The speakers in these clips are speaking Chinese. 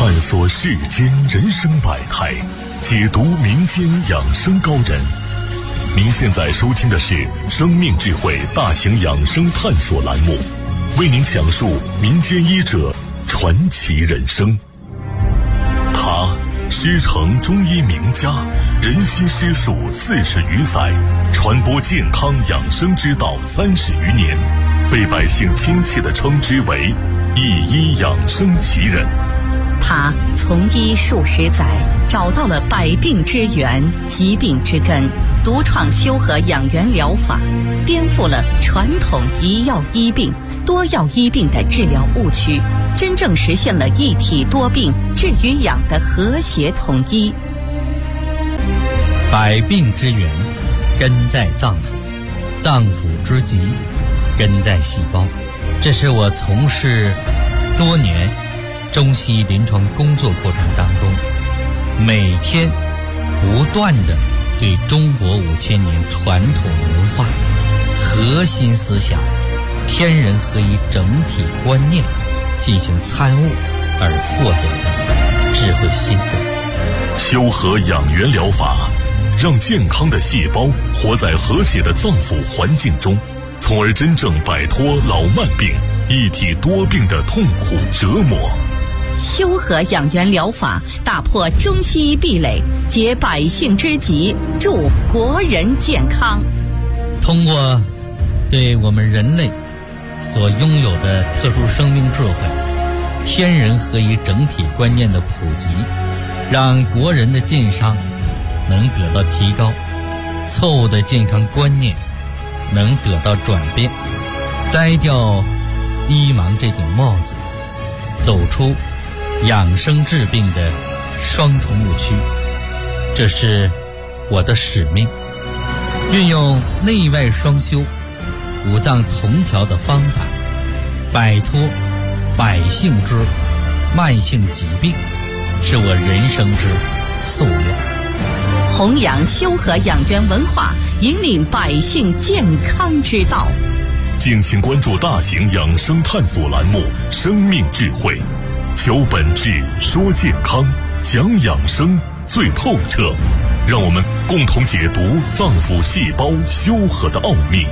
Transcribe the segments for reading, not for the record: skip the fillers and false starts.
探索世间人生百态，解读民间养生高人。您现在收听的是生命智慧大型养生探索栏目，为您讲述民间医者传奇人生。他师承中医名家，人心师术40余载，传播健康养生之道30余年，被百姓亲切地称之为一医养生奇人。 他从医数十载，找到了百病之源、疾病之根，独创修和养元疗法，颠覆了传统一药医病、多药医病的治疗误区，真正实现了一体多病治与养的和谐统一。 百病之源根在脏腑，脏腑之疾根在细胞。这是我从事多年中西医临床工作过程当中，每天不断地对中国5000年传统文化核心思想天人合一整体观念进行参悟而获得的智慧心得。 修和养元疗法让健康的细胞活在和谐的脏腑环境中，从而真正摆脱老慢病、一体多病的痛苦折磨。 修和养元疗法打破中西医壁垒，解百姓之急，助国人健康。 通过对我们人类所拥有的特殊生命智慧、天人合一整体观念的普及，让国人的健康能得到提高，错误的健康观念能得到转变，摘掉医盲这顶帽子，走出养生治病的双重误区。这是我的使命，运用内外双修、五脏同调的方法，摆脱百姓之慢性疾病，是我人生之夙愿。 弘扬修和养元文化，引领百姓健康之道。 敬请关注大型养生探索栏目《生命智慧》，求本质，说健康，讲养生最透彻。让我们共同解读脏腑细胞修和的奥秘。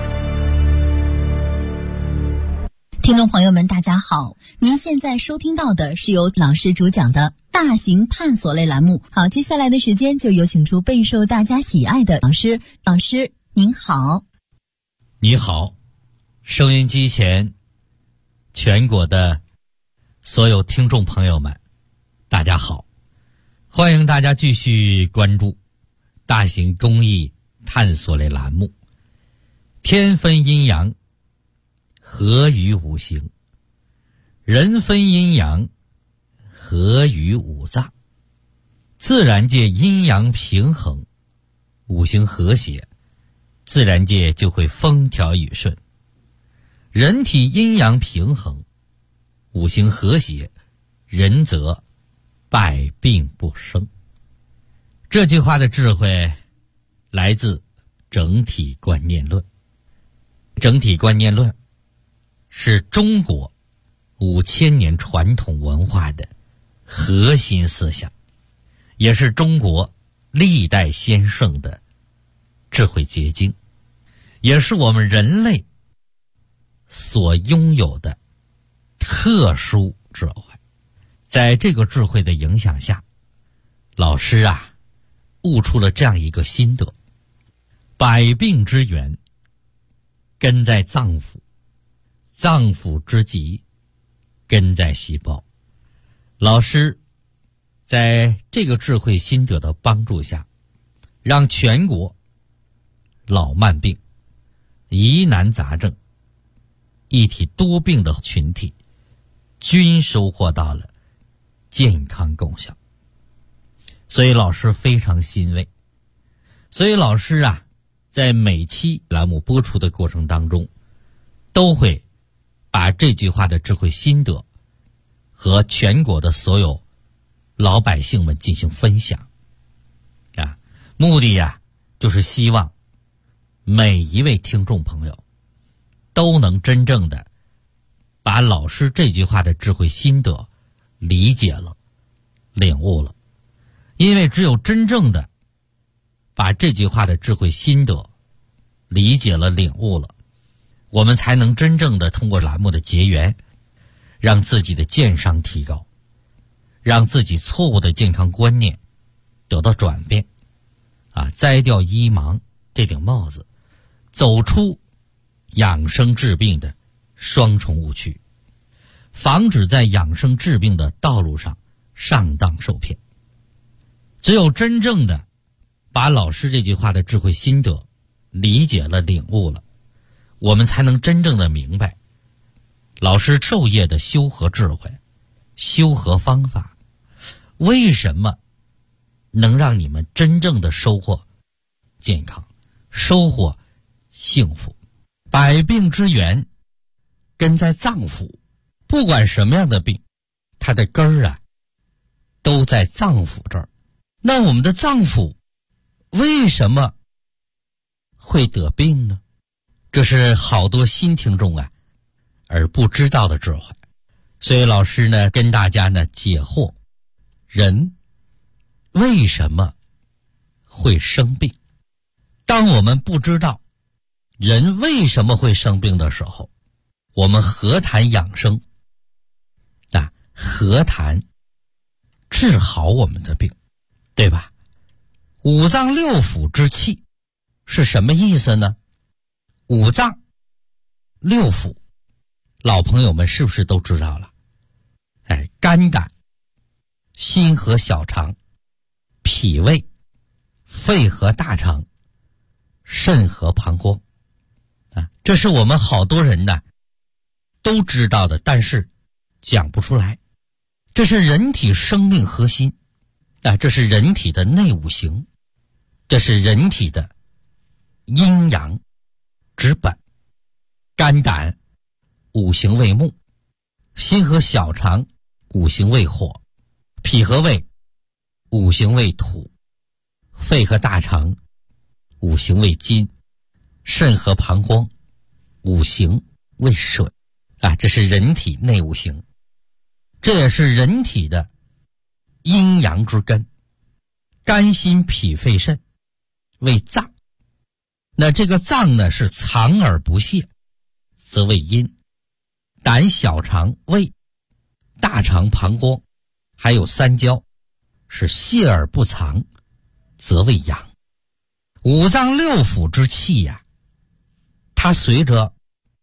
听众朋友们大家好，您现在收听到的是由老师主讲的大型探索类栏目。好，接下来的时间就有请出备受大家喜爱的老师。老师您好。 你好，收音机前全国的所有听众朋友们大家好，欢迎大家继续关注大型公益探索类栏目，天分阴阳，合于五行，人分阴阳，合于五脏。自然界阴阳平衡，五行和谐，自然界就会风调雨顺。人体阴阳平衡，五行和谐，人则百病不生。这句话的智慧来自整体观念论。整体观念论是中国5000年传统文化的核心思想，也是中国历代先圣的智慧结晶，也是我们人类所拥有的特殊智慧。在这个智慧的影响下，老师悟出了这样一个心得：百病之源根在脏腑，脏腑之疾根在细胞。老师在这个智慧心得的帮助下，让全国老慢病、疑难杂症、一体多病的群体均收获到了健康功效。所以老师非常欣慰。所以老师在每期栏目播出的过程当中，都会把这句话的智慧心得和全国的所有老百姓们进行分享目的就是希望每一位听众朋友都能真正的把老师这句话的智慧心得理解了， 领悟了。因为只有真正的把这句话的智慧心得理解了、领悟了，我们才能真正的通过栏目的结缘，让自己的健商提高，让自己错误的健康观念得到转变，摘掉医盲这顶帽子，走出养生治病的双重误区，防止在养生治病的道路上上当受骗。只有真正的把老师这句话的智慧心得理解了、领悟了，我们才能真正的明白老师授业的修和智慧、修和方法，为什么能让你们真正的收获健康、收获幸福。百病之源根在脏腑，不管什么样的病，它的根儿都在脏腑这儿。那我们的脏腑为什么会得病呢？这是好多新听众而不知道的智慧。所以老师呢跟大家呢解惑，人为什么会生病？当我们不知道人为什么会生病的时候，我们何谈养生何谈治好我们的病，对吧？五脏六腑之气是什么意思呢？五脏六腑老朋友们是不是都知道了？肝胆、心和小肠、脾胃、肺和大肠、肾和膀胱这是我们好多人都知道的，但是讲不出来。这是人体生命核心这是人体的内五行，这是人体的阴阳之本。肝胆五行为木，心和小肠五行为火，脾和胃五行为土，肺和大肠五行为金，肾和膀胱五行为水这是人体内五行，这也是人体的阴阳之根。肝心脾肺肾为脏，那这个脏呢是藏而不泄，则为阴。胆小肠胃大肠膀胱还有三焦是泄而不藏，则为阳。五脏六腑之气它随着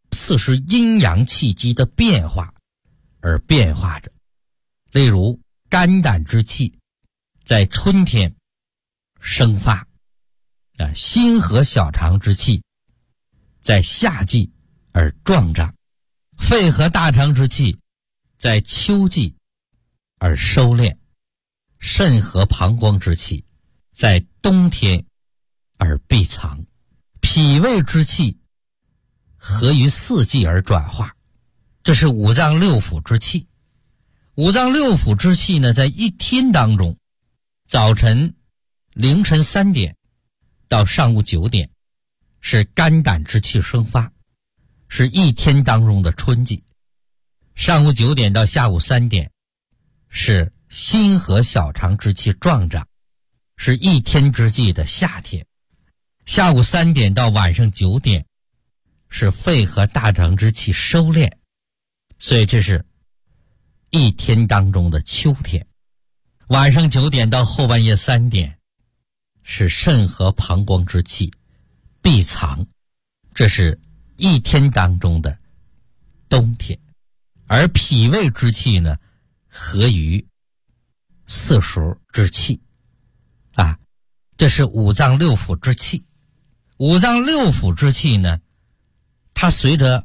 40阴阳气机的变化而变化着。例如肝胆之气在春天生发心和小肠之气在夏季而壮长，肺和大肠之气在秋季而收敛，肾和膀胱之气在冬天而闭藏，脾胃之气合于四季而转化。这是五脏六腑之气。五脏六腑之气呢，在一天当中，早晨凌晨3点到上午9点是肝胆之气生发，是一天当中的春季；上午9点到下午3点是心和小肠之气壮长，是一天之计的夏天；下午3点到晚上9点是肺和大肠之气收敛，所以这是一天当中的秋天；晚上9点到后半夜3点是肾和膀胱之气闭藏，这是一天当中的冬天；而脾胃之气呢，合于四时之气这是五脏六腑之气。五脏六腑之气呢，它随着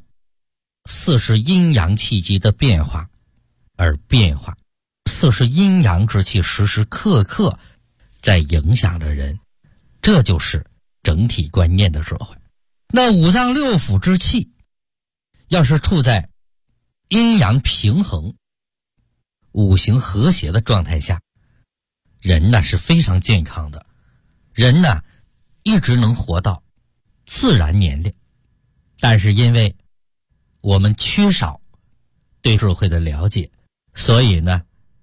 40阴阳气机的变化而变化，40阴阳之气时时刻刻在影响着人，这就是整体观念的智慧。那五脏六腑之气要是处在阴阳平衡、五行和谐的状态下，人呢是非常健康的，人呢一直能活到自然年龄。但是因为我们缺少对智慧的了解，所以呢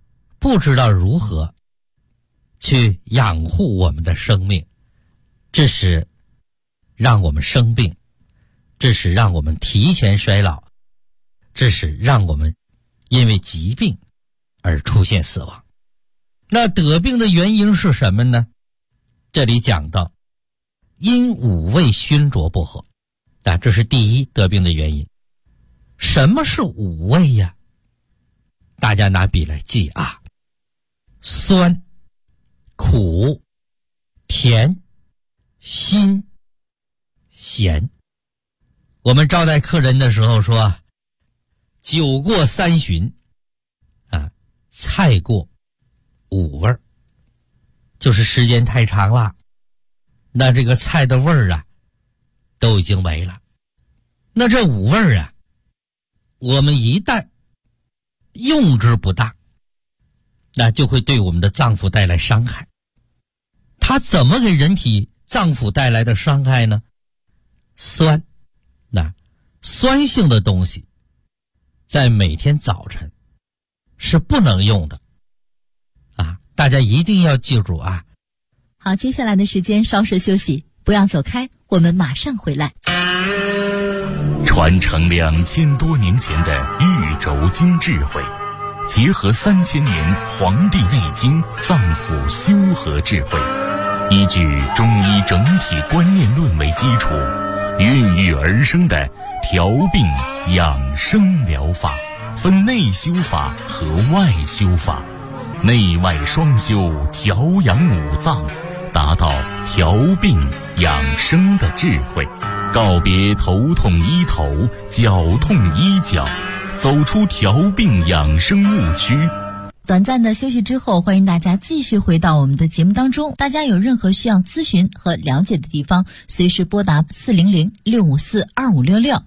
不知道如何去养护我们的生命，致使让我们生病，致使让我们提前衰老，致使让我们因为疾病而出现死亡。那得病的原因是什么呢？这里讲到因五味熏灼不和，这是第一得病的原因。什么是五味呀？大家拿笔来记啊：酸、苦、甜、辛、咸。我们招待客人的时候说，酒过三巡菜过五味，就是时间太长了，那这个菜的味儿都已经没了。那这五味儿我们一旦用之不当，那就会对我们的脏腑带来伤害。它怎么给人体脏腑带来的伤害呢？酸，酸性的东西在每天早晨是不能用的大家一定要记住啊。 好，接下来的时间稍事休息，不要走开，我们马上回来。 传承2000多年前的玉轴经智慧，结合3000年《黄帝内经》脏腑修和智慧，依据中医整体观念论为基础，孕育而生的调病养生疗法，分内修法和外修法，内外双修，调养五脏，达到调病养生的智慧，告别头痛医头，脚痛医脚，走出调病养生误区。 短暂的休息之后，欢迎大家继续回到我们的节目当中。大家有任何需要咨询和了解的地方，随时拨打400-654-2566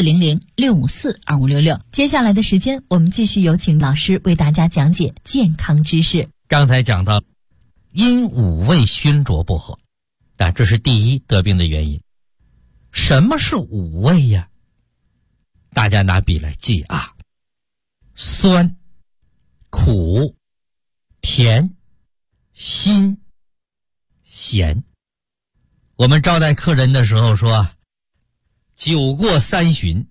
400-654-2566。接下来的时间，我们继续有请老师为大家讲解健康知识。 刚才讲到因五味熏灼不和，这是第一得病的原因。什么是五味呀？大家拿笔来记啊：酸、苦、甜、辛、咸。我们招待客人的时候说，酒过三巡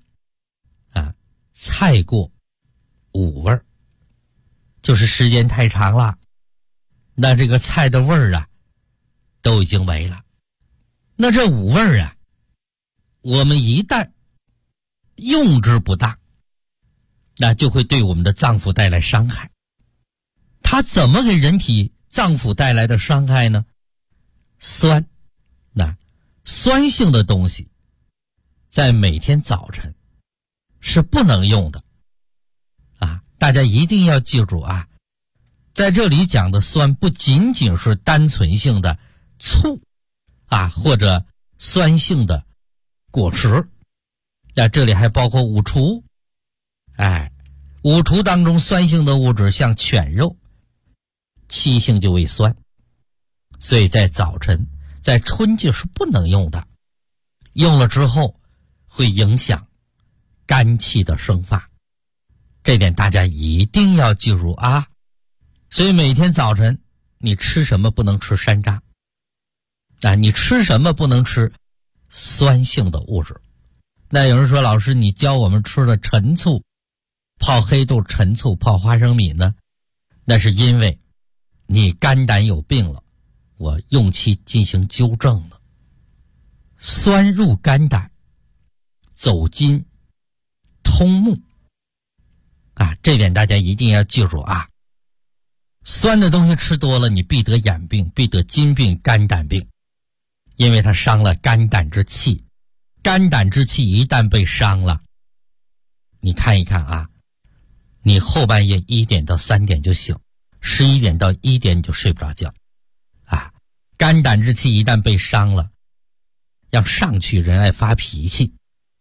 菜过五味，就是时间太长了，那这个菜的味儿都已经没了。那这五味儿我们一旦用之不当，那就会对我们的脏腑带来伤害。它怎么给人体脏腑带来的伤害呢？酸，酸性的东西在每天早晨是不能用的大家一定要记住啊。在这里讲的酸不仅仅是单纯性的醋或者酸性的果汁，这里还包括五厨。五厨当中酸性的物质像犬肉，七性就为酸，所以在早晨在春季是不能用的，用了之后会影响肝气的生发，这点大家一定要记住啊。所以每天早晨你吃什么不能吃山楂你吃什么不能吃酸性的物质。那有人说，老师你教我们吃了陈醋，泡黑豆、陈醋、泡花生米呢？那是因为你肝胆有病了，我用其进行纠正了。酸入肝胆，走筋通目这点大家一定要记住啊。酸的东西吃多了，你必得眼病，必得筋病、肝胆病，因为它伤了肝胆之气。肝胆之气一旦被伤了，你看一看你后半夜1点到3点就醒，11点到1点你就睡不着觉肝胆之气一旦被伤了，要上去人爱发脾气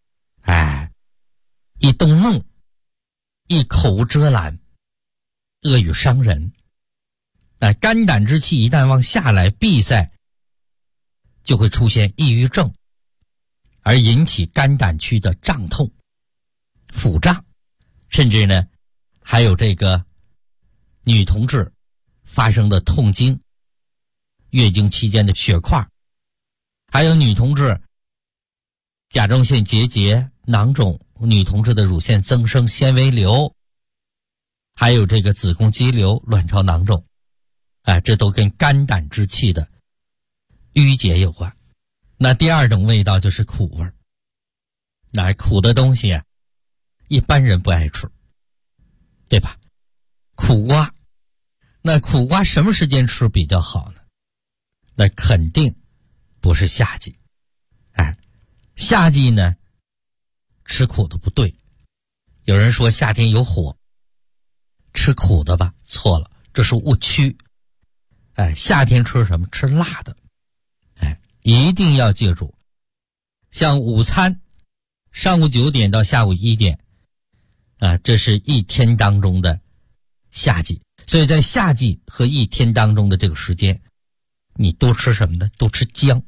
一动怒，一口无遮拦，恶语伤人。肝胆之气一旦往下来闭塞，就会出现抑郁症，而引起肝胆区的胀痛、腹胀，甚至呢还有这个女同志发生的痛经、月经期间的血块，还有女同志甲状腺结节、囊肿，女同志的乳腺增生、纤维瘤，还有这个子宫肌瘤、卵巢囊肿，这都跟肝胆之气的淤结有关。那第二种味道就是苦味儿，那苦的东西一般人不爱吃，对吧？苦瓜，那苦瓜什么时间吃比较好呢？那肯定不是夏季。夏季呢，吃苦的不对。有人说夏天有火，吃苦的吧？错了，这是误区。夏天吃什么？吃辣的。一定要记住，像午餐，上午9点到下午1点，这是一天当中的夏季。所以在夏季和一天当中的这个时间，你多吃什么呢？多吃姜。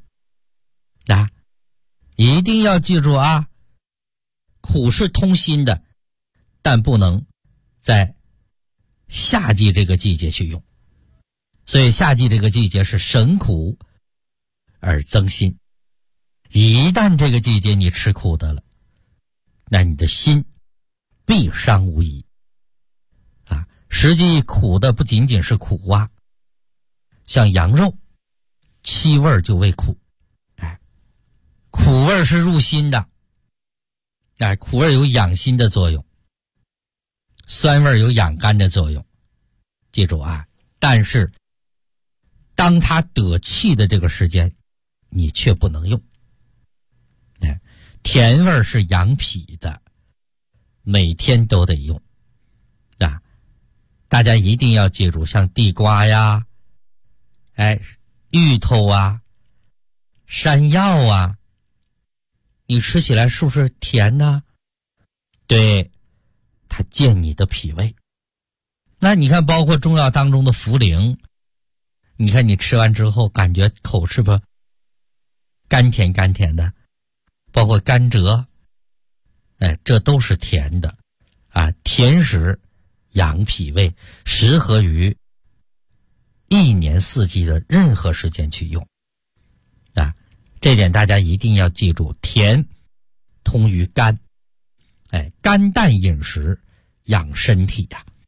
一定要记住啊，苦是通心的，但不能在夏季这个季节去用。所以夏季这个季节是省苦而增心。一旦这个季节你吃苦的了，那你的心必伤无疑。实际苦的不仅仅是苦瓜，像羊肉，气味就为苦。苦味是入心的，苦味有养心的作用，酸味有养肝的作用。记住但是当它得气的这个时间，你却不能用。甜味是养脾的，每天都得用。大家一定要记住，像地瓜呀，芋头啊，山药啊，你吃起来是不是甜呢？对，它健你的脾胃。那你看包括中药当中的茯苓，你看你吃完之后感觉口是不是甘甜甘甜的，包括甘蔗，这都是甜的甜食养脾胃，适合于一年四季的任何时间去用。这点大家一定要记住，甜通于肝，肝淡饮食养身体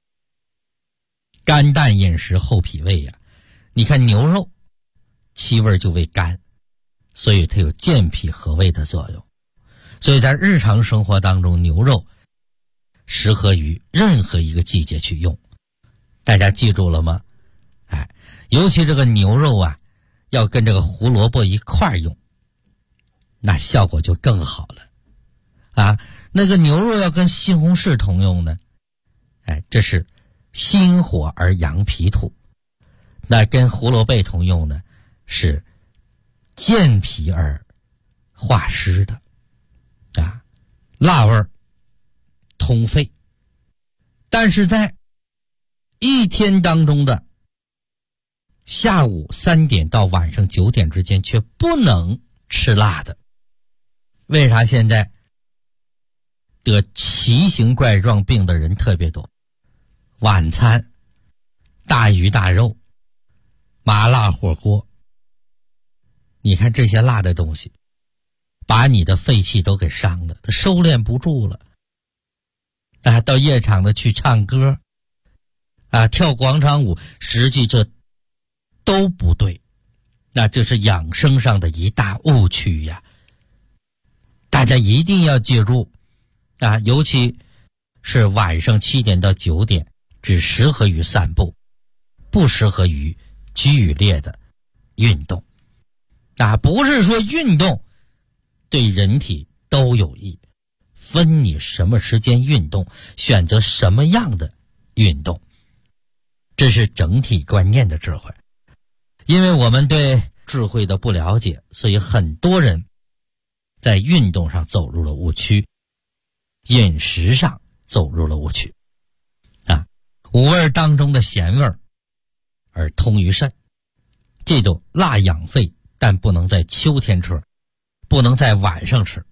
肝淡饮食厚脾胃你看牛肉气味就为甘，所以它有健脾和胃的作用。所以在日常生活当中，牛肉适合于任何一个季节去用。大家记住了吗？尤其这个牛肉要跟这个胡萝卜一块用，那效果就更好了。那个牛肉要跟西红柿同用呢，这是心火而养脾土。那跟胡萝卜同用呢，是健脾而化湿的。辣味通肺。但是在一天当中的下午3点到晚上9点之间却不能吃辣的。为啥现在得奇形怪状病的人特别多？晚餐大鱼大肉、麻辣火锅，你看这些辣的东西把你的肺气都给伤了，它收敛不住了。到夜场的去唱歌跳广场舞，实际这都不对。那这是养生上的一大误区呀。大家一定要记住尤其是晚上7点到9点只适合于散步，不适合于剧烈的运动。不是说运动对人体都有益，分你什么时间运动，选择什么样的运动，这是整体观念的智慧。因为我们对智慧的不了解，所以很多人在运动上走入了误区，饮食上走入了误区。五味当中的咸味而通于肾，记住辣养肺，但不能在秋天吃，不能在晚上吃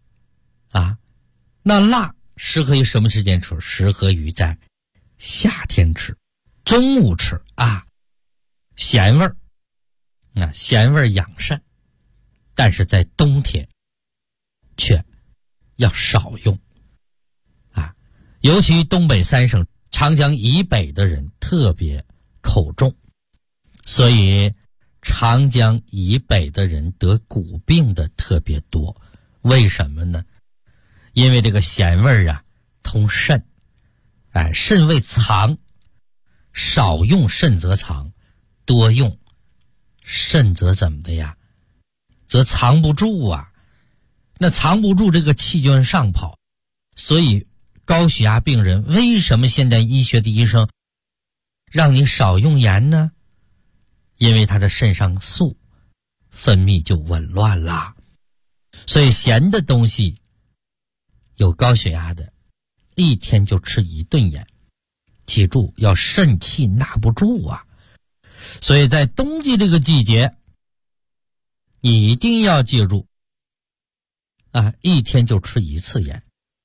那辣适合于什么时间吃？适合于在夏天吃， 中午吃啊，咸味儿，咸味儿养肾，但是在冬天却要少用啊，尤其东北三省长江以北的人特别口重，所以长江以北的人得骨病的特别多。为什么呢？因为这个咸味儿啊通肾，肾为藏，少用肾则藏，多用肾则怎么的呀？则藏不住啊。那藏不住，这个气就往上跑。所以高血压病人为什么现代医学的医生让你少用盐呢？因为他的肾上素分泌就紊乱了。所以咸的东西，有高血压的一天就吃1顿盐，记住要肾气纳不住啊。所以在冬季这个季节，你一定要记住一天就吃1次盐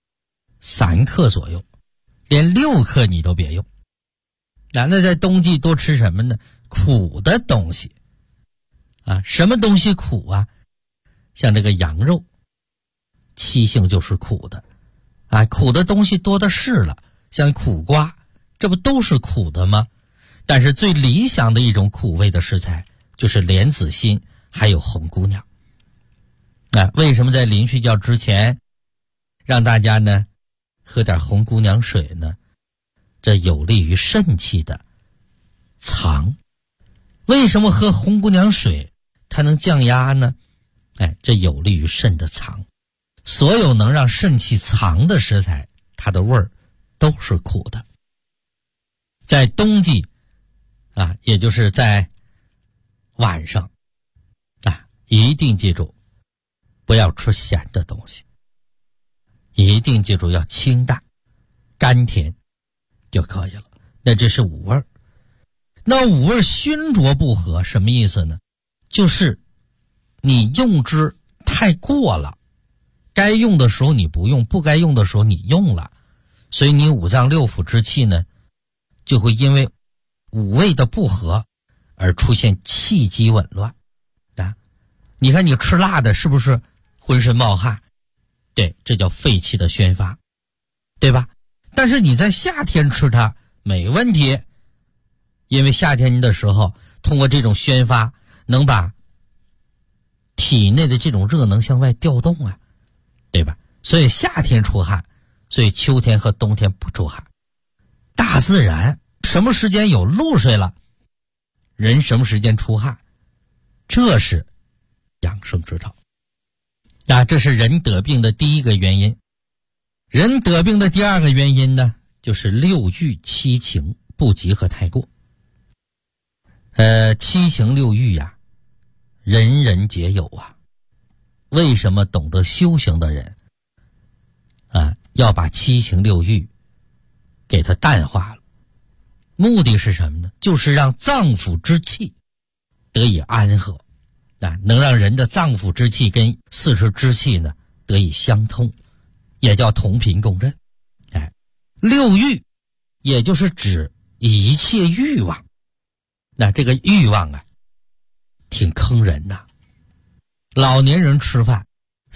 ，3克左右，连6克你都别用。那在冬季多吃什么呢？苦的东西什么东西苦啊？像这个羊肉，气性就是苦的苦的东西多的是了，像苦瓜，这不都是苦的吗？但是最理想的一种苦味的食材就是莲子心还有红姑娘。为什么在临睡觉之前让大家呢喝点红姑娘水呢？这有利于肾气的藏。为什么喝红姑娘水它能降压呢？这有利于肾的藏。所有能让肾气藏的食材，它的味儿都是苦的。在冬季也就是在晚上一定记住不要吃咸的东西，一定记住要清淡甘甜就可以了。那这是5味。那5味熏灼不和什么意思呢？就是你用之太过了，该用的时候你不用，不该用的时候你用了，所以你五脏六腑之气呢就会因为5味的不和而出现气机紊乱你看你吃辣的是不是浑身冒汗？对，这叫肺气的宣发，对吧？但是你在夏天吃它没问题，因为夏天的时候通过这种宣发能把体内的这种热能向外调动对吧？所以夏天出汗，所以秋天和冬天不出汗。大自然什么时间有露水了，人什么时间出汗，这是养生之道。这是人得病的第一个原因。人得病的第2个原因呢，就是6欲7情不及和太过。7情6欲人人皆有为什么懂得修行的人要把7情6欲给它淡化了？目的是什么呢？就是让脏腑之气得以安和能让人的脏腑之气跟四肢之气呢得以相通，也叫同频共振。6欲也就是指一切欲望。这个欲望挺坑人老年人吃饭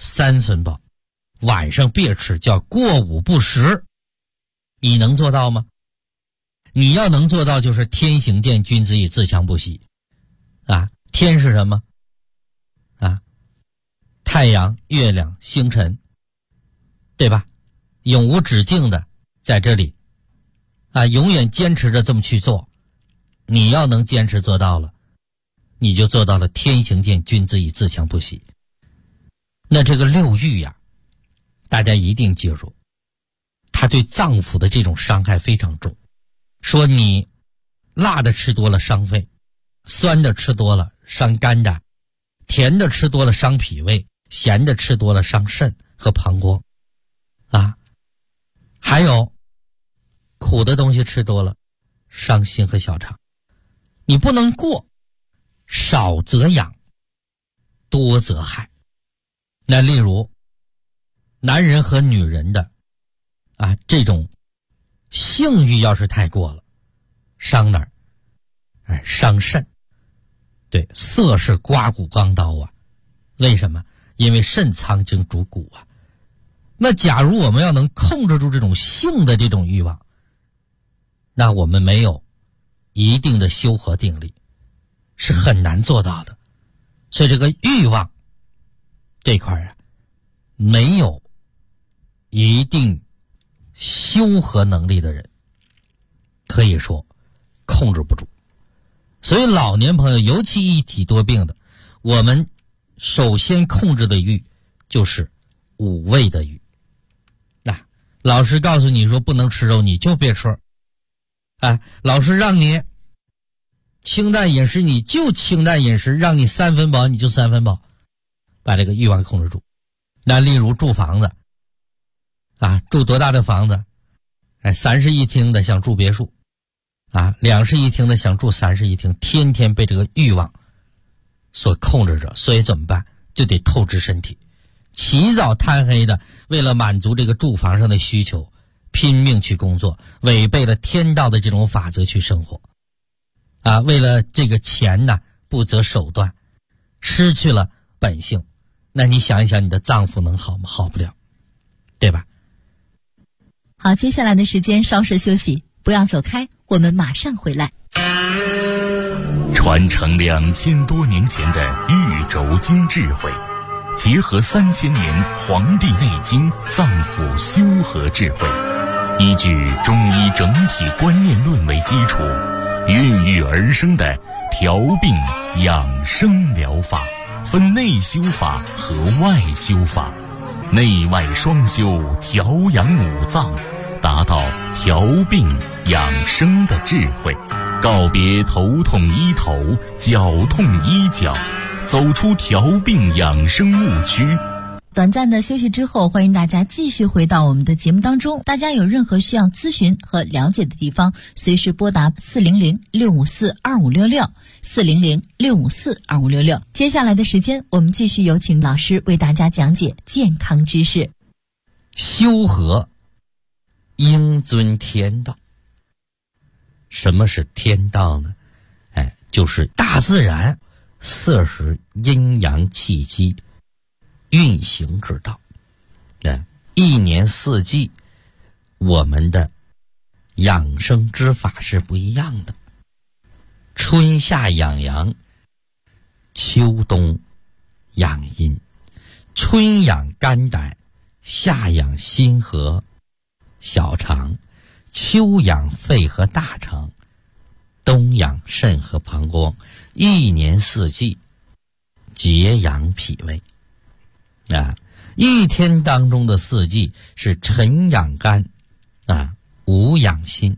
3寸饱，晚上别吃，叫过午不食。你能做到吗？你要能做到，就是天行健，君子以自强不息天是什么太阳、月亮、星辰，对吧？永无止境的在这里永远坚持着这么去做。你要能坚持做到了，你就做到了天行健，君子以自强不息。那这个6欲大家一定记住，它对脏腑的这种伤害非常重。说你辣的吃多了伤肺，酸的吃多了伤肝胆，甜的吃多了伤脾胃，咸的吃多了伤肾和膀胱还有苦的东西吃多了伤心和小肠。你不能过，少则养，多则害。那例如男人和女人的这种性欲要是太过了， 伤哪儿？伤肾。对，色是刮骨钢刀啊。为什么？因为肾藏精主骨啊。那假如我们要能控制住这种性的这种欲望，那我们没有一定的修和定力，是很难做到的。所以这个欲望这块啊，没有一定修和能力的人，可以说控制不住。所以老年朋友，尤其一体多病的，我们首先控制的欲就是五味的欲。那老师告诉你说不能吃肉，你就别吃。老师让你清淡饮食，你就清淡饮食，让你3分饱你就3分饱，把这个欲望控制住。那例如住房子住多大的房子？3室1厅的想住别墅，2室1厅的想住3室1厅，天天被这个欲望所控制着。所以怎么办？就得透支身体，起早贪黑的，为了满足这个住房上的需求，拼命去工作，违背了天道的这种法则去生活为了这个钱不择手段，失去了本性。那你想一想，你的脏腑能好吗？好不了，对吧？ 好，接下来的时间稍事休息，不要走开，我们马上回来。 传承2000多年前的玉轴经智慧，结合3000年《黄帝内经》脏腑修和智慧，依据中医整体观念论为基础，孕育而生的调病养生疗法，分内修法和外修法，内外双修，调养五脏，达到调病养生的智慧，告别头痛医头，脚痛医脚，走出调病养生误区。 短暂的休息之后，欢迎大家继续回到我们的节目当中。大家有任何需要咨询和了解的地方，随时拨打400-654-2566 400-654-2566。接下来的时间，我们继续有请老师为大家讲解健康知识。 修和应遵天道。什么是天道呢？就是大自然摄食阴阳气机运行之道。一年四季我们的养生之法是不一样的。春夏养阳，秋冬养阴。春养肝胆，夏养心和小肠，秋养肺和大肠，冬养肾和膀胱。一年四季节养脾胃。一天当中的四季是晨养肝午养心，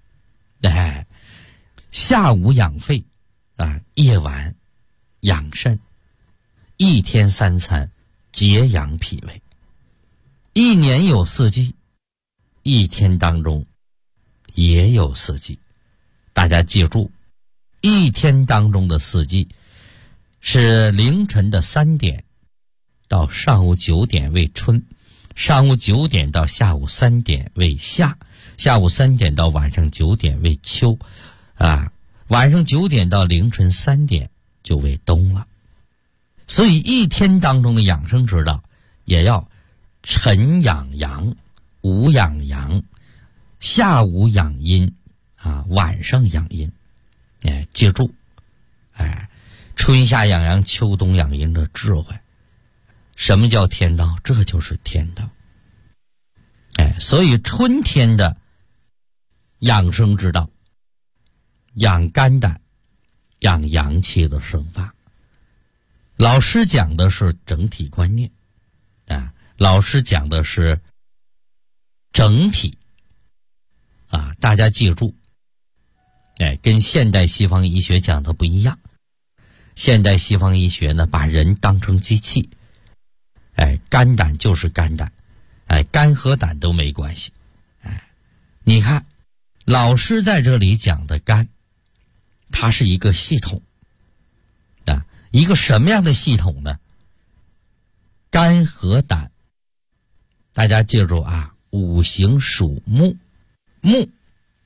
下午养肺夜晚养肾。一天3餐节养脾胃。一年有四季，一天当中也有四季。大家记住，一天当中的四季是凌晨的3点到上午9点为春，上午9点到下午3点为夏，下午3点到晚上9点为秋，晚上9点到凌晨3点就为冬了。所以一天当中的养生之道，也要晨养阳，午养阳，下午养阴，晚上养阴。记住，春夏养阳，秋冬养阴的智慧。什么叫天道？这就是天道。所以春天的养生之道，养肝胆，养阳气的生发。老师讲的是整体观念老师讲的是整体大家记住，跟现代西方医学讲的不一样。现代西方医学呢，把人当成机器，肝胆就是肝胆，肝和胆都没关系。你看老师在这里讲的肝，它是一个系统一个什么样的系统呢？肝和胆，大家记住五行属木，木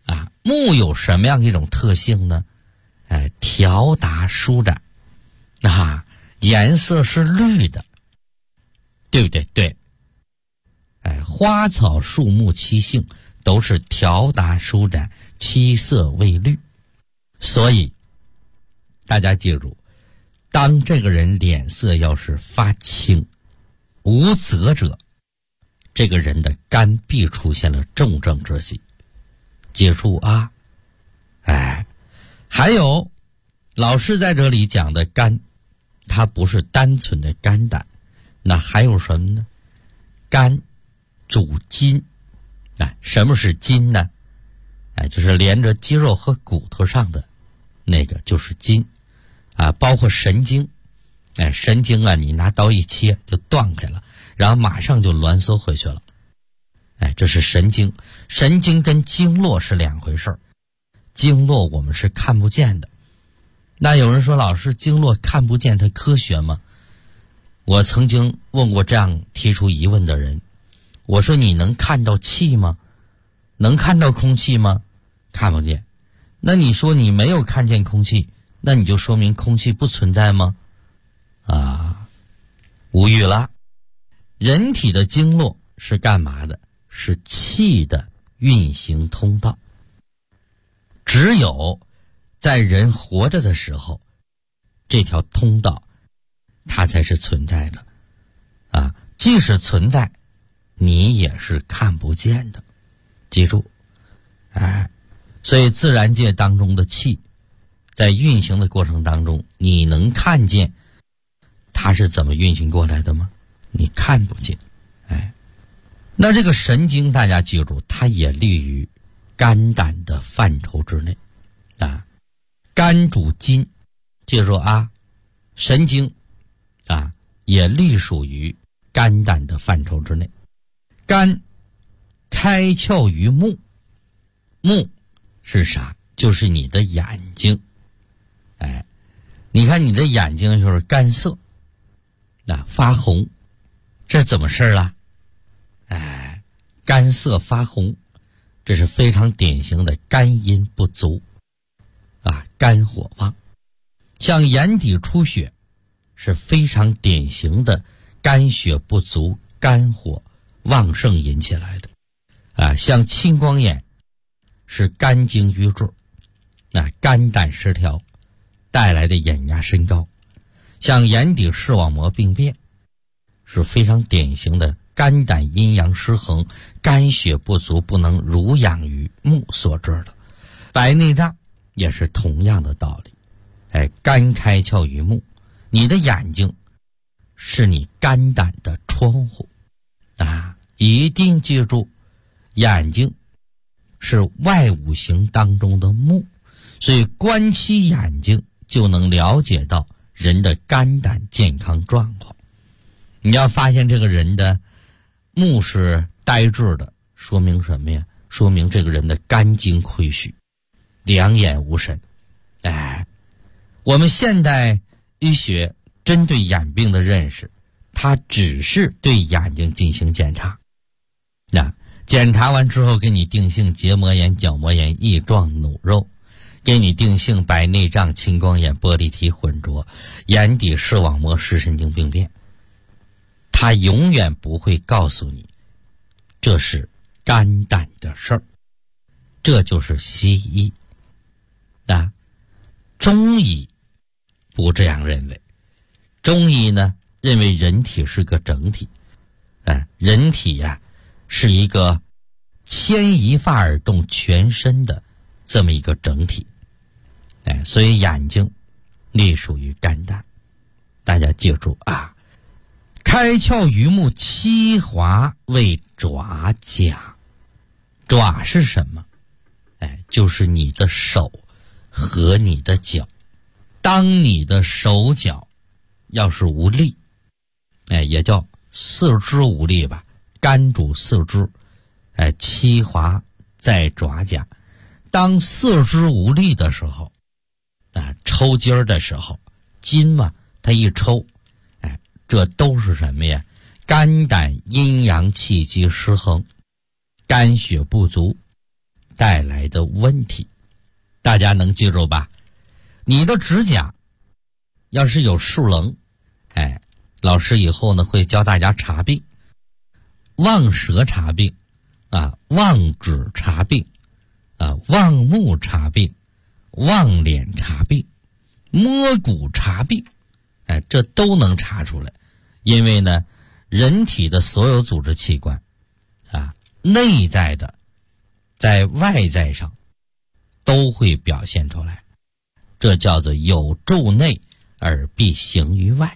木有什么样一种特性呢？条达舒展，颜色是绿的，对不对？对。花草树木其性都是条达舒展，七色为绿。所以大家记住，当这个人脸色要是发青无泽者，这个人的肝必出现了重症之喜。记住啊。还有老师在这里讲的肝，它不是单纯的肝胆，那还有什么呢？肝主筋。什么是筋呢？就是连着肌肉和骨头上的那个就是筋包括神经。神经你拿刀一切就断开了，然后马上就挛缩回去了。这是神经。神经跟经络是两回事儿，经络我们是看不见的。那有人说，老师，经络看不见它科学吗？我曾经问过这样提出疑问的人，我说你能看到气吗？能看到空气吗？看不见。那你说你没有看见空气，那你就说明空气不存在吗？无语了。人体的经络是干嘛的？是气的运行通道。只有在人活着的时候，这条通道它才是存在的即使存在，你也是看不见的。记住所以自然界当中的气在运行的过程当中，你能看见它是怎么运行过来的吗？你看不见。那这个神经大家记住，它也立于肝胆的范畴之内肝主筋，记住神经也隶属于肝胆的范畴之内。肝开窍于目，目是啥？就是你的眼睛。你看你的眼睛就是干涩发红，这怎么事了？干涩发红，这是非常典型的肝阴不足肝火旺。像眼底出血是非常典型的肝血不足，肝火旺盛引起来的像青光眼是肝经瘀滞肝胆失调带来的眼压升高。像眼底视网膜病变是非常典型的肝胆阴阳失衡，肝血不足，不能濡养于目所致的。白内障也是同样的道理。肝开窍于目，你的眼睛是你肝胆的窗户一定记住，眼睛是外五行当中的目，所以观其眼睛就能了解到人的肝胆健康状况。你要发现这个人的目是呆滞的，说明什么呀？说明这个人的肝经亏虚，两眼无神。我们现代医学针对眼病的认识，它只是对眼睛进行检查。检查完之后给你定性结膜炎、角膜炎、翼状弩肉，给你定性白内障、青光眼、玻璃体混浊、眼底视网膜视神经病变。他永远不会告诉你这是肝胆的事儿，这就是西医中医不这样认为。中医呢认为人体是个整体人体是一个牵一发而动全身的这么一个整体所以眼睛隶属于肝胆。大家记住开窍于目，七华为爪甲。爪是什么？就是你的手和你的脚。当你的手脚要是无力也叫四肢无力吧，肝主四肢七华在爪甲。当四肢无力的时候抽筋儿的时候，筋嘛它一抽这都是什么呀？肝胆阴阳气机失衡，肝血不足， 带来的问题。大家能记住吧？你的指甲要是有树棱，老师以后呢会教大家查病，望舌查病望指查病望目查病，望脸查病，摸骨查病，这都能查出来。因为呢，人体的所有组织器官内在的在外在上都会表现出来，这叫做有诸内而必行于外。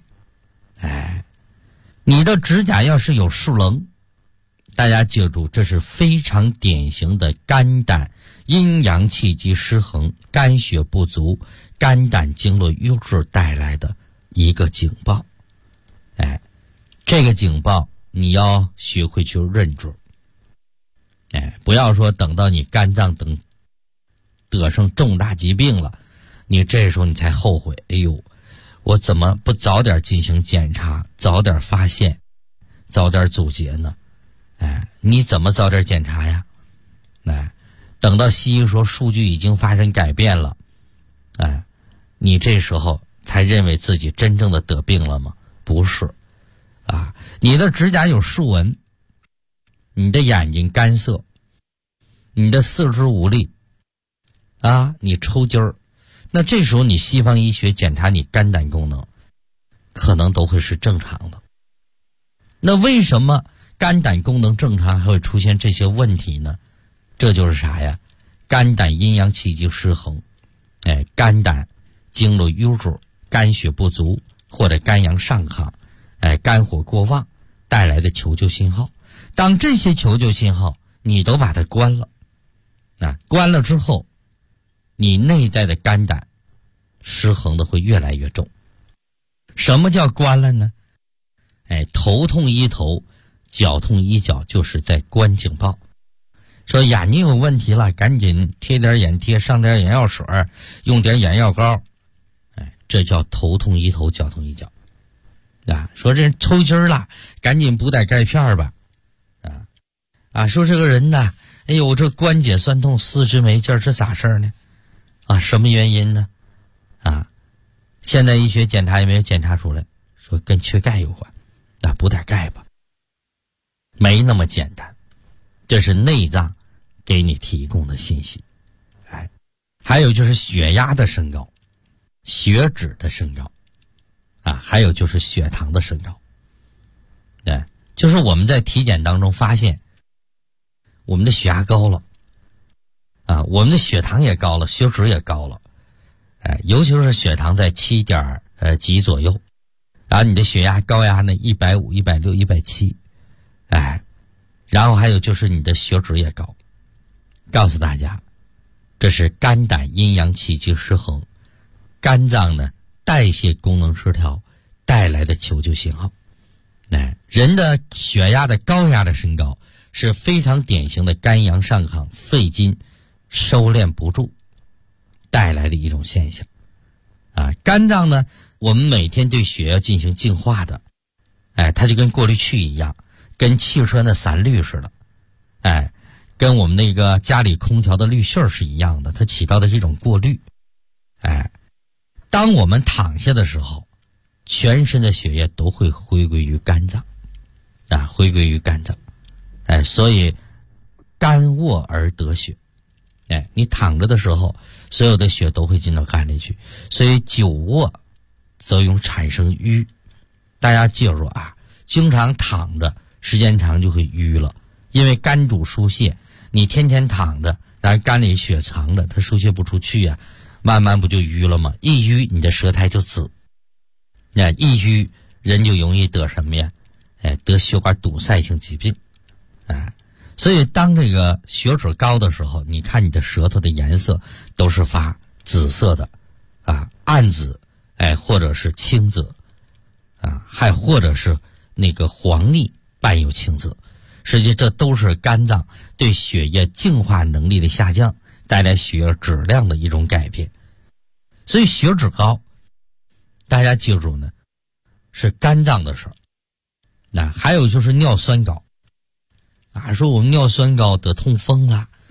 你的指甲要是有树棱，大家记住，这是非常典型的肝胆阴阳气机失衡、肝血不足、肝胆经络瘀滞带来的一个警报。这个警报你要学会去认准。不要说等到你肝脏等得上重大疾病了，你这时候你才后悔，哎呦，我怎么不早点进行检查，早点发现，早点阻截呢？你怎么早点检查呀？等到西医说数据已经发生改变了，你这时候才认为自己真正的得病了吗？不是你的指甲有竖纹，你的眼睛干涩，你的四肢无力你抽筋儿，那这时候你西方医学检查你肝胆功能可能都会是正常的。那为什么肝胆功能正常还会出现这些问题呢？这就是啥呀？肝胆阴阳气机失衡，肝胆经络瘀滞，肝血不足，或者肝阳上亢，肝火过旺带来的求救信号。当这些求救信号你都把它关了，关了之后，你内在的肝胆失衡的会越来越重。什么叫关了呢？头痛医头，脚痛医脚，就是在关警报。说眼睛有问题了，赶紧贴点眼贴，上点眼药水，用点眼药膏，这叫头痛医头，脚痛医脚。说这抽筋了，赶紧补点钙片吧。说这个人呢，哎呦，这关节酸痛，四肢没劲儿，这咋事儿呢？什么原因呢？现代医学检查也没有检查出来，说跟缺钙有关，补点钙吧。没那么简单，这是内脏给你提供的信息。还有就是血压的升高，血脂的升高，还有就是血糖的升高。就是我们在体检当中发现，我们的血压高了，我们的血糖也高了，血脂也高了，尤其是血糖在7点几左右，然后你的血压高压呢150、160、170，然后还有就是你的血脂也高。告诉大家，这是肝胆阴阳气机失衡，肝脏呢代谢功能失调带来的求救信号。人的血压的高压的升高是非常典型的肝阳上亢、肺经收敛不住带来的一种现象。肝脏呢，我们每天对血要进行净化的，它就跟过滤器一样，跟汽车的散滤似的，跟我们那个家里空调的滤芯是一样的，它起到的是一种过滤。当我们躺下的时候，全身的血液都会回归于肝脏，回归于肝脏。所以肝卧而得血。你躺着的时候，所有的血都会进到肝里去，所以久卧则容易产生瘀。大家记住经常躺着时间长就会瘀了，因为肝主疏泄，你天天躺着，然后肝里血藏着，它疏泄不出去慢慢不就瘀了吗？一瘀你的舌苔就紫，一瘀人就容易得什么呀？得血管堵塞性疾病。所以当这个血脂高的时候，你看你的舌头的颜色都是发紫色的暗紫，或者是青紫，还或者是那个黄腻伴有青紫。实际这都是肝脏对血液净化能力的下降带来血液质量的一种改变。所以血脂高，大家记住呢，是肝脏的事儿。还有就是尿酸高，说我们尿酸高得痛风了，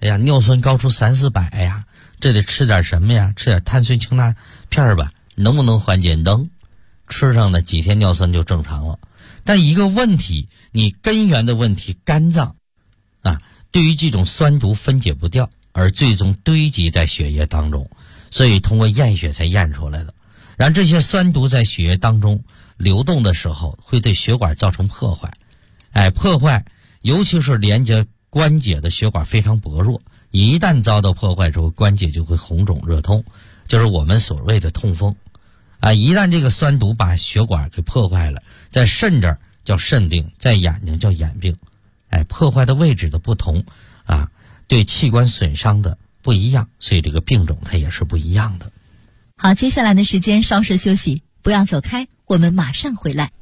哎呀，尿酸高出300-400呀，这得吃点什么呀？吃点碳酸氢钠片吧，能不能缓解？能，吃上的几天尿酸就正常了。但一个问题，你根源的问题，肝脏啊，对于这种酸毒分解不掉，而最终堆积在血液当中，所以通过验血才验出来的。然后这些酸毒在血液当中流动的时候，会对血管造成破坏。破坏，尤其是连接关节的血管非常薄弱，一旦遭到破坏之后，关节就会红肿热痛，就是我们所谓的痛风。一旦这个酸毒把血管给破坏了，在肾这儿叫肾病，在眼睛叫眼病。破坏的位置的不同对器官损伤的不一样，所以这个病种它也是不一样的。 好，接下来的时间稍事休息，不要走开，我们马上回来。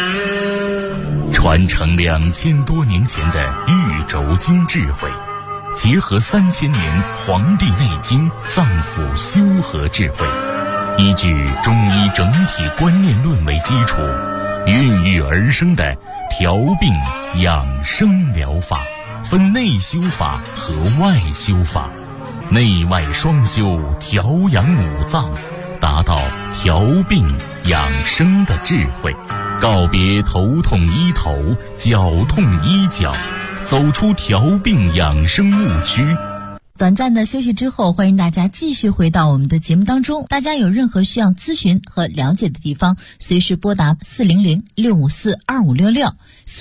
传承2000多年前的玉轴经智慧，结合3000年《黄帝内经》脏腑修和智慧，依据中医整体观念论为基础，孕育而生的调病养生疗法，分内修法和外修法，内外双修，调养五脏，达到调病养生的智慧，告别头痛医头，脚痛医脚，走出调病养生误区。 短暂的休息之后，欢迎大家继续回到我们的节目当中。大家有任何需要咨询和了解的地方，随时拨打400-654-2566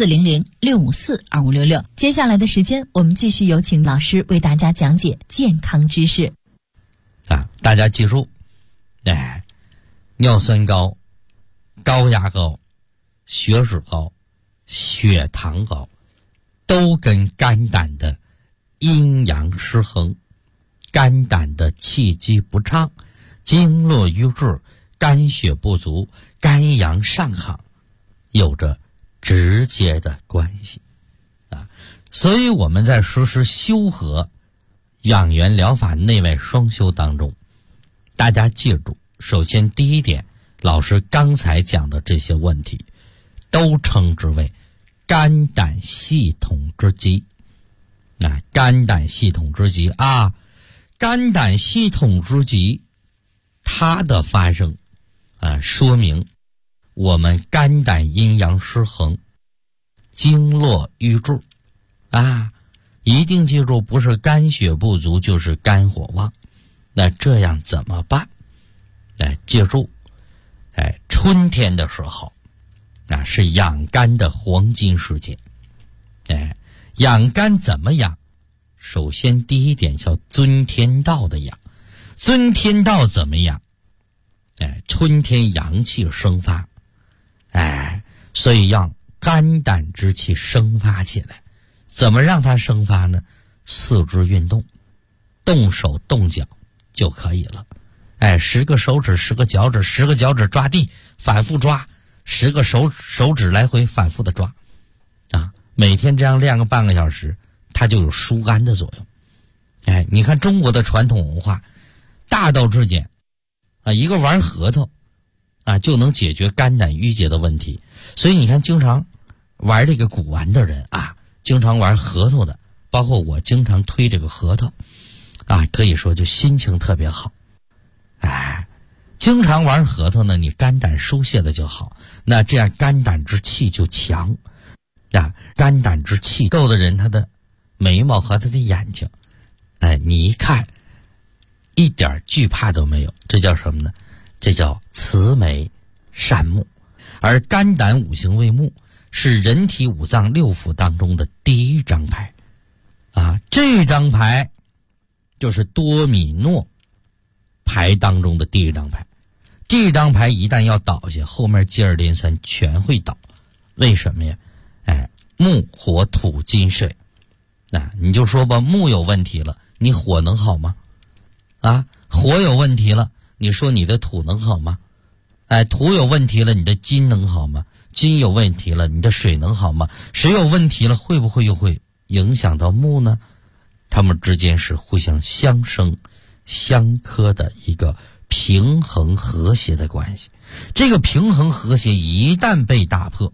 400-654-2566。接下来的时间，我们继续有请老师为大家讲解健康知识。 大家记住，尿酸高、高压高、血脂高、血糖高，都跟肝胆的阴阳失衡、肝胆的气机不畅、经络瘀滞、肝血不足、肝阳上亢有着直接的关系所以我们在实施修和养元疗法内外双修当中，大家记住，首先第一点，老师刚才讲的这些问题都称之为肝胆系统之疾。肝胆系统之疾肝胆系统之疾它的发生说明我们肝胆阴阳失衡、经络瘀滞一定记住，不是肝血不足就是肝火旺。那这样怎么办？记住春天的时候是养肝的黄金时节。养肝怎么养？首先第一点叫遵天道的养。遵天道怎么养？春天阳气生发，所以让肝胆之气生发起来。怎么让它生发呢？四肢运动，动手动脚就可以了。10个手指10个脚趾，10个脚趾抓地反复抓，10个手指来回反复的抓每天这样练个半个小时，它就有疏肝的作用。你看中国的传统文化大道至简一个玩核桃就能解决肝胆郁结的问题。所以你看经常玩这个古玩的人经常玩核桃的，包括我经常推这个核桃可以说就心情特别好。经常玩核桃呢，你肝胆疏泄的就好，那这样肝胆之气就强肝胆之气够的人，他的眉毛和他的眼睛你一看一点惧怕都没有，这叫什么呢？这叫慈眉善目。而肝胆五行为目，是人体五脏六腑当中的第一张牌这张牌就是多米诺牌当中的第一张牌。这张牌一旦要倒下，后面接二连三全会倒。为什么呀？木火土金水你就说吧，木有问题了，你火能好吗？火有问题了，你说你的土能好吗？土有问题了，你的金能好吗？金有问题了，你的水能好吗？水有问题了，会不会又会影响到木呢？它们之间是互相相生相克的一个平衡和谐的关系。这个平衡和谐一旦被打破，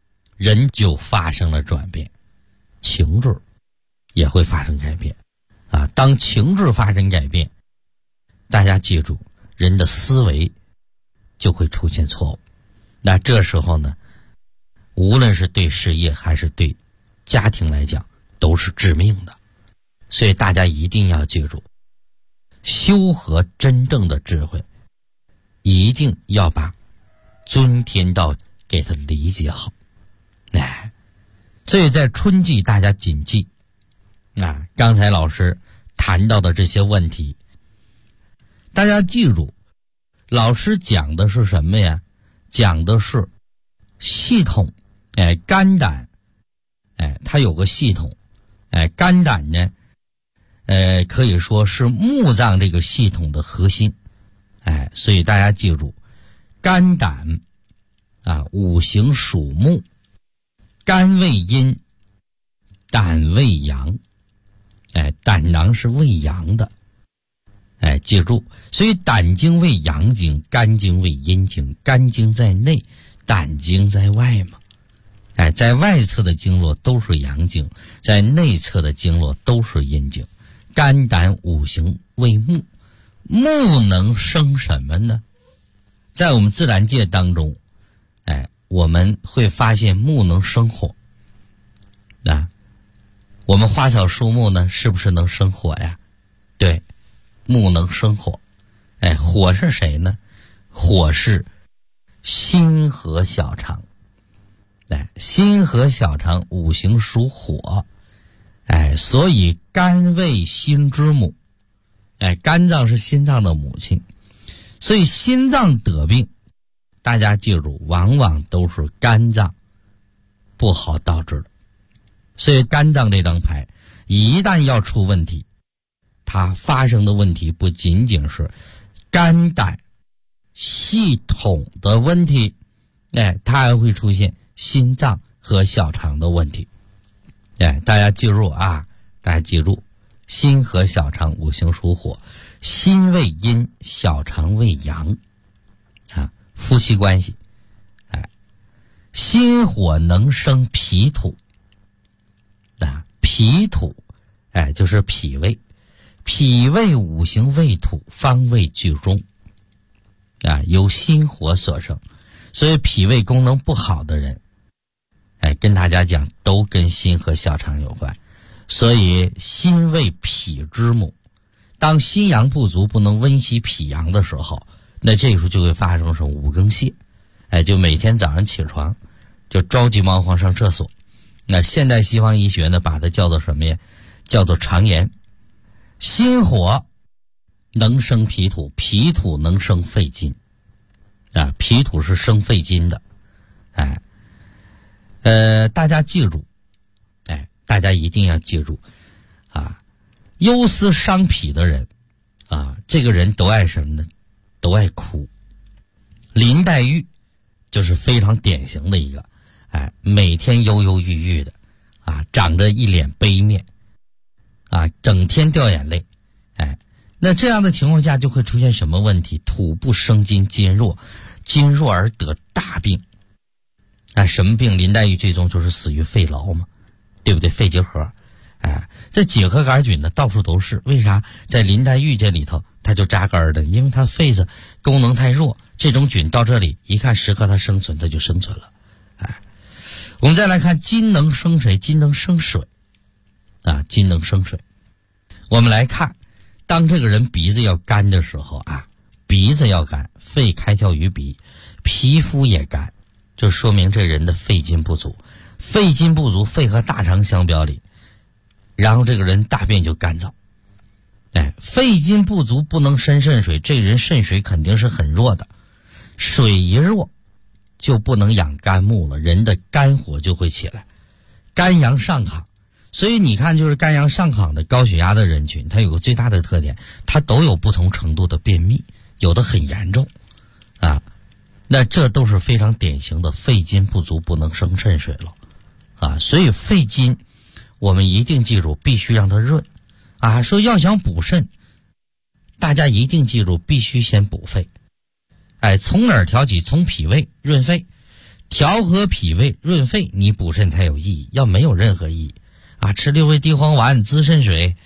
人就发生了转变，情志也会发生改变当情志发生改变，大家记住，人的思维就会出现错误。那这时候呢，无论是对事业还是对家庭来讲，都是致命的。所以大家一定要记住，修和真正的智慧，一定要把尊天道给他理解好。所以在春季大家谨记刚才老师谈到的这些问题，大家记住，老师讲的是什么呀？讲的是系统。肝胆它有个系统。肝胆呢可以说是木脏这个系统的核心。所以大家记住，肝胆五行属木，肝为阴，胆为阳。胆囊是为阳的。记住，所以胆经为阳经，肝经为阴经，肝经在内，胆经在外嘛。在外侧的经络都是阳经，在内侧的经络都是阴经。肝胆五行为木，木能生什么呢？在我们自然界当中，我们会发现木能生火。我们花草树木呢，是不是能生火呀？对，木能生火。火是谁呢？火是心和小肠。心和小肠五行属火。所以肝为心之母。肝脏是心脏的母亲。所以心脏得病，大家记住，往往都是肝脏不好导致的。所以肝脏这张牌一旦要出问题，它发生的问题不仅仅是肝胆系统的问题，它还会出现心脏和小肠的问题。大家记住大家记住，心和小肠五行属火，心为阴，小肠为阳。夫妻关系。心火能生脾土。脾土就是脾胃，脾胃五行为土，方位居中。由心火所生。所以脾胃功能不好的人，跟大家讲，都跟心和小肠有关。所以心为脾之母，当心阳不足，不能温习脾阳的时候，那这时候就会发生什么五更泻。就每天早上起床就着急忙慌上厕所。那现代西方医学呢，把它叫做什么呀？叫做肠炎。心火能生脾土，脾土能生肺金。脾土是生肺金的。大家记住，大家一定要记住忧思伤脾的人这个人都爱什么呢？都爱哭。林黛玉就是非常典型的一个每天忧忧郁郁的长着一脸悲面整天掉眼泪。那这样的情况下就会出现什么问题？土不生金，金弱，金弱而得大病。什么病？林黛玉最终就是死于肺痨嘛，对不对？肺结核。这结核杆菌呢到处都是，为啥在林黛玉这里头它就扎根的？因为它肺子功能太弱，这种菌到这里一看适合它生存，它就生存了。我们再来看金能生谁？金能生水。金能生水。我们来看，当这个人鼻子要干的时候鼻子要干，肺开窍于鼻，皮肤也干，就说明这人的肺金不足。肺金不足，肺和大肠相表里，然后这个人大便就干燥。肺金不足不能生肾水，这人肾水肯定是很弱的。水一弱就不能养肝木了，人的肝火就会起来，肝阳上亢。所以你看，就是肝阳上亢的高血压的人群，它有个最大的特点，它都有不同程度的便秘，有的很严重那这都是非常典型的肺金不足，不能生肾水了所以肺金我们一定记住，必须让它润说要想补肾，大家一定记住，必须先补肺。从哪儿调起？从脾胃润肺，调和脾胃润肺，你补肾才有意义。要没有任何意义吃6味地黄丸滋肾水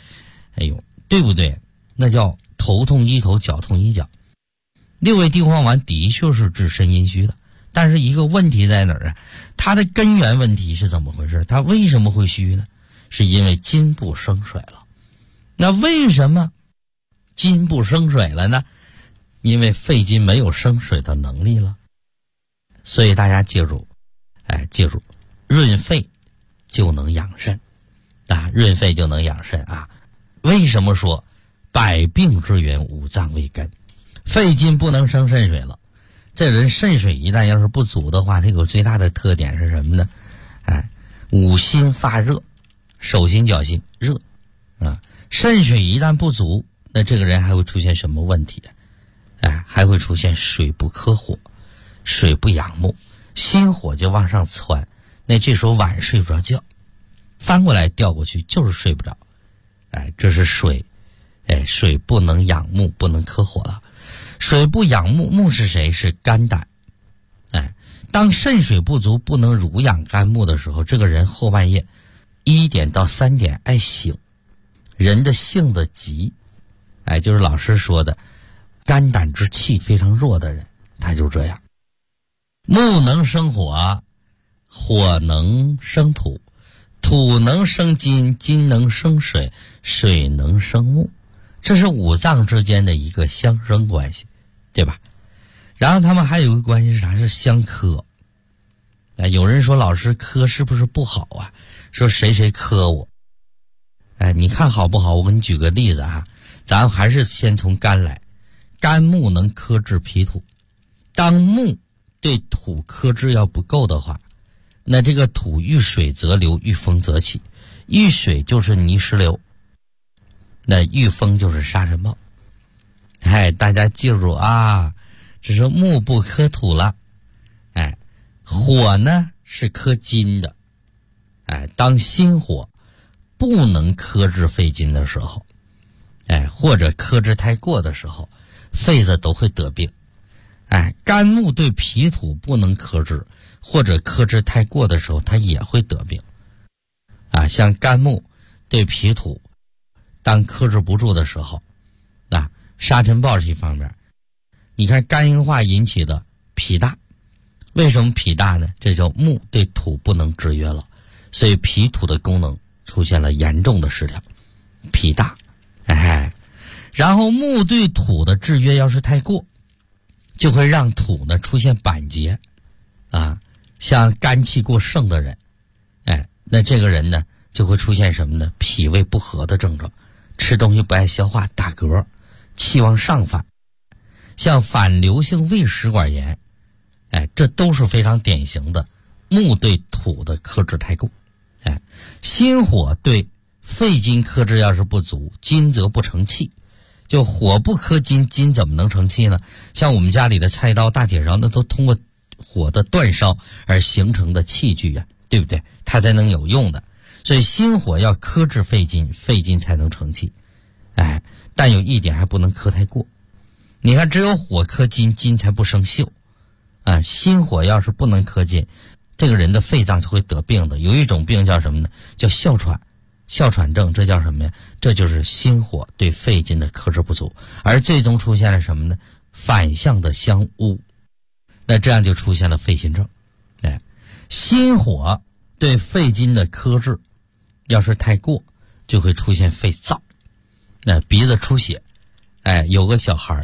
哎呦，对不对？那叫头痛医头，脚痛医脚。六味地黄丸的确是治肾阴虚的，但是一个问题在哪儿啊？它的根源问题是怎么回事？它为什么会虚呢？是因为筋部生水了。那为什么筋部生水了呢？因为肺经没有生水的能力了。所以大家记住，记住，润肺就能养肾啊，润肺就能养肾啊。为什么说百病之源五脏为根？肺经不能生肾水了，这人肾水一旦要是不足的话，这个最大的特点是什么呢？五心发热，手心脚心热啊。肾水一旦不足，那这个人还会出现什么问题？还会出现水不克火，水不养目，心火就往上窜，那这时候晚上睡不着觉，翻过来调过去就是睡不着。这是水，水不能养目，不能克火了。水不养目，目是谁？是肝胆。当肾水不足，不能濡养肝木的时候，这个人后半夜1点到3点爱醒，人的性子急，就是老师说的肝胆之气非常弱的人，他就这样。木能生火，火能生土，土能生金，金能生水，水能生木，这是五脏之间的一个相生关系，对吧？然后他们还有一个关系是啥？是相克。有人说老师克是不是不好啊？说谁谁克我。你看好不好？我给你举个例子啊，咱还是先从肝来。肝木能克制脾土，当木对土克制要不够的话，那这个土遇水则流，遇风则起。遇水就是泥石流，那遇风就是沙尘暴。大家记住啊，这是木不克土了。火呢是克金的。当心火不能克制肺经的时候，或者克制太过的时候，肺子都会得病。肝木对脾土不能克制，或者克制太过的时候，它也会得病。像肝木对脾土当克制不住的时候，沙尘暴是一方面。你看肝硬化引起的脾大，为什么脾大呢？这叫木对土不能制约了，所以脾土的功能出现了严重的失调，脾大。然后木对土的制约要是太过，就会让土呢出现板结像肝气过盛的人，那这个人呢就会出现什么呢？脾胃不和的症状，吃东西不爱消化，打嗝，气往上反，像反流性胃食管炎，这都是非常典型的木对土的克制太过。心火对肺经克制要是不足，金则不成气。就火不克金，金怎么能成气呢？像我们家里的菜刀、大铁勺，那都通过火的煅烧而形成的器具啊，对不对？它才能有用的。所以心火要克制肺经，肺经才能成气。但有一点还不能克太过。你看，只有火克金，金才不生锈。心火要是不能克金，这个人的肺脏就会得病的。有一种病叫什么呢？叫哮喘。哮喘症，这叫什么呀？这就是心火对肺经的克制不足，而最终出现了什么呢？反向的相污，那这样就出现了肺心症。心火对肺经的克制要是太过，就会出现肺燥，鼻子出血。有个小孩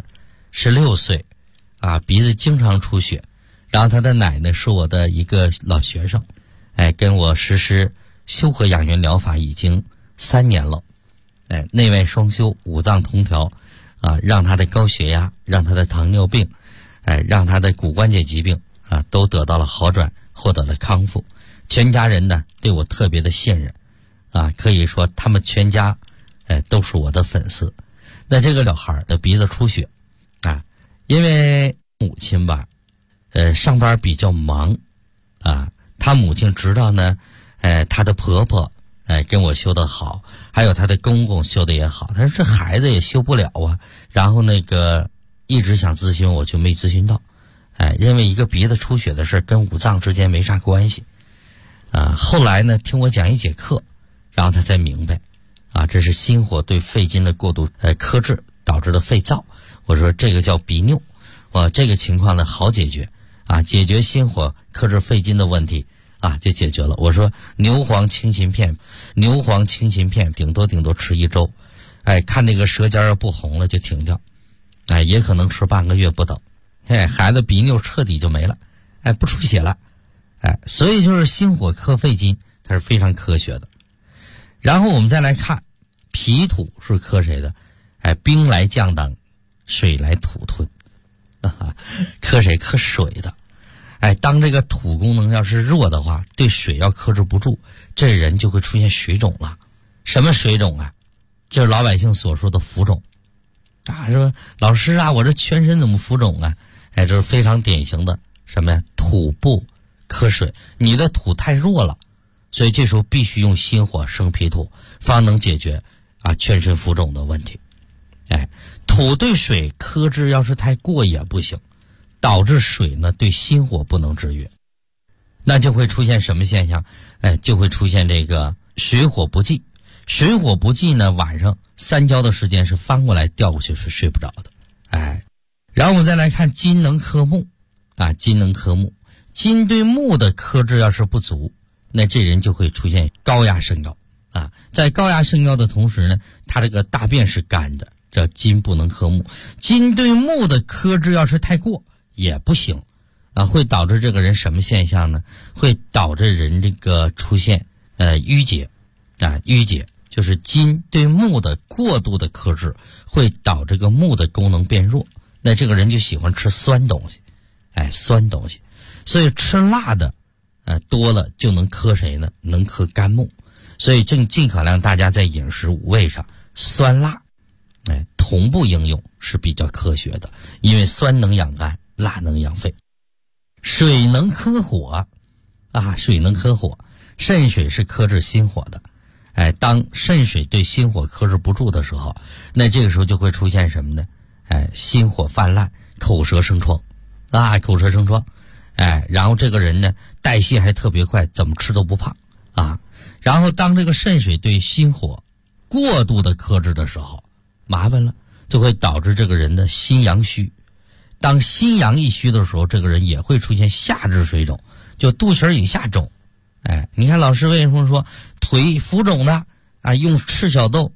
16岁鼻子经常出血，然后他的奶奶是我的一个老学生，跟我实施修和养元疗法已经3年了，内外双修，五脏通调，让他的高血压，让他的糖尿病，让他的骨关节疾病都得到了好转，获得了康复。全家人呢对我特别的信任，可以说他们全家都是我的粉丝。那这个小孩的鼻子出血因为母亲吧上班比较忙他母亲知道呢她的婆婆跟我修得好，还有她的公公修得也好，她说这孩子也修不了然后一直想咨询我，就没咨询到，认为一个鼻子出血的事跟五脏之间没啥关系后来呢听我讲一节课，然后她才明白这是心火对肺经的过度克制导致的肺燥。我说这个叫鼻衄，这个情况呢好解决解决心火克制肺经的问题就解决了。我说牛黄清心片顶多吃1周，看那个舌尖不红了就停掉，也可能吃半个月不等，孩子鼻衄彻底就没了，不出血了，所以就是心火克肺经它是非常科学的。然后我们再来看脾土是克谁的？兵来将挡，水来土吞，克谁？克水的。当这个土功能要是弱的话，对水要克制不住，这人就会出现水肿了。什么水肿啊？就是老百姓所说的浮肿说老师我这全身怎么浮肿啊？这是非常典型的什么呀？土不克水，你的土太弱了，所以这时候必须用心火生脾土，方能解决全身浮肿的问题。土对水克制要是太过也不行，导致水呢对心火不能制约，那就会出现什么现象？就会出现这个水火不济。水火不济呢，晚上3觉的时间是翻过来调过去是睡不着的。然后我们再来看金能克木金能克木，金对木的克制要是不足，那这人就会出现高压升高在高压升高的同时呢，他这个大便是干的，这金不能克木。金对木的克制要是太过也不行会导致这个人什么现象呢？会导致人这个出现淤结淤结就是金对木的过度的克制会导致这个木的功能变弱，那这个人就喜欢吃酸东西酸东西，所以吃辣的多了就能克谁呢？能克肝木。所以尽可量大家在饮食五味上酸辣同步应用是比较科学的，因为酸能养肝，辣能养肺。水能克火水能克火，肾水是克制心火的。当肾水对心火克制不住的时候，那这个时候就会出现什么呢？心火泛滥，口舌生疮口舌生疮。然后这个人呢代谢还特别快，怎么吃都不胖然后当这个肾水对心火过度的克制的时候，麻烦了，就会导致这个人的心阳虚。当心阳一虚的时候，这个人也会出现下肢水肿，就肚脐以下肿。你看老师为什么说腿浮肿的用赤小豆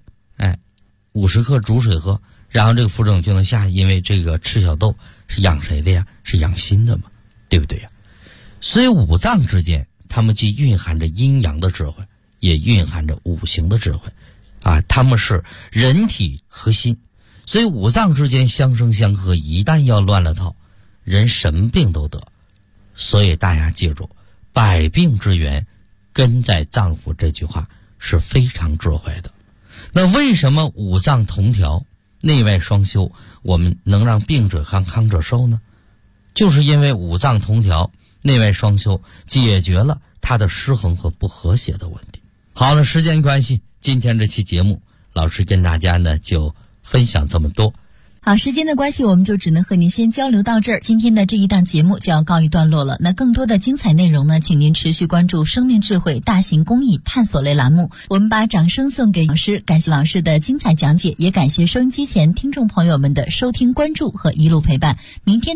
50克煮水喝，然后这个浮肿就能下，因为这个赤小豆是养谁的呀？是养心的嘛，对不对呀？所以五脏之间它们既蕴含着阴阳的智慧，也蕴含着五行的智慧它们是人体核心，所以五脏之间相生相克，一旦要乱了套，人什么病都得。所以大家记住，百病之源根在脏腑，这句话是非常智慧的。那为什么五脏同调，内外双修，我们能让病者康，康者寿呢？就是因为五脏同调，内外双修，解决了它的失衡和不和谐的问题。好了，时间关系，今天这期节目老师跟大家呢就分享这么多。 好，时间的关系，我们就只能和您先交流到这儿。今天的这一档节目就要告一段落了。那更多的精彩内容呢，请您持续关注生命智慧大型公益探索类栏目。我们把掌声送给老师，感谢老师的精彩讲解，也感谢收音机前听众朋友们的收听关注和一路陪伴。明天